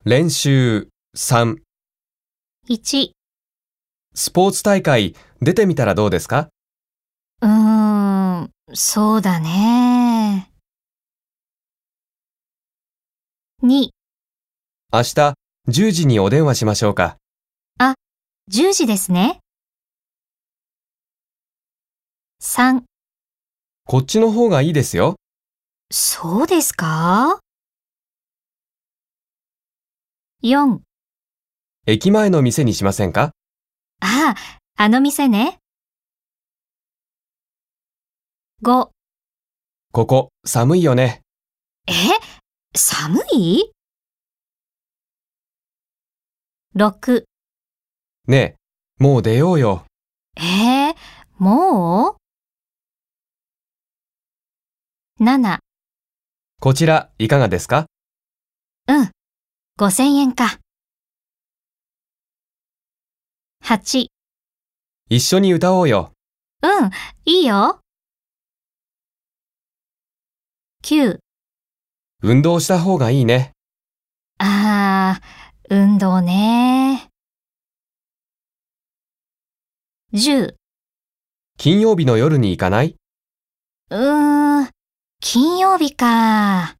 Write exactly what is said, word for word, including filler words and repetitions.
練習さん。 いち、 スポーツ大会出てみたらどうですか？ うーん、そうだね。に、 明日じゅうじにお電話しましょうか。 あ、じゅうじですね。さん、 こっちの方がいいですよ。 そうですか？よん、 駅前の店にしませんか？ ああ、あの店ね。ご、 ここ寒いよね。 え、寒い？ろく、 ねえ、もう出ようよ。 えー、もう？なな、 こちらいかがですか？ うん、ごせんえんか。はち、 一緒に歌おうよ。 うん、いいよ。きゅう、 運動した方がいいね。 あー、運動ね。じゅう、 金曜日の夜に行かない？ うーん、金曜日か。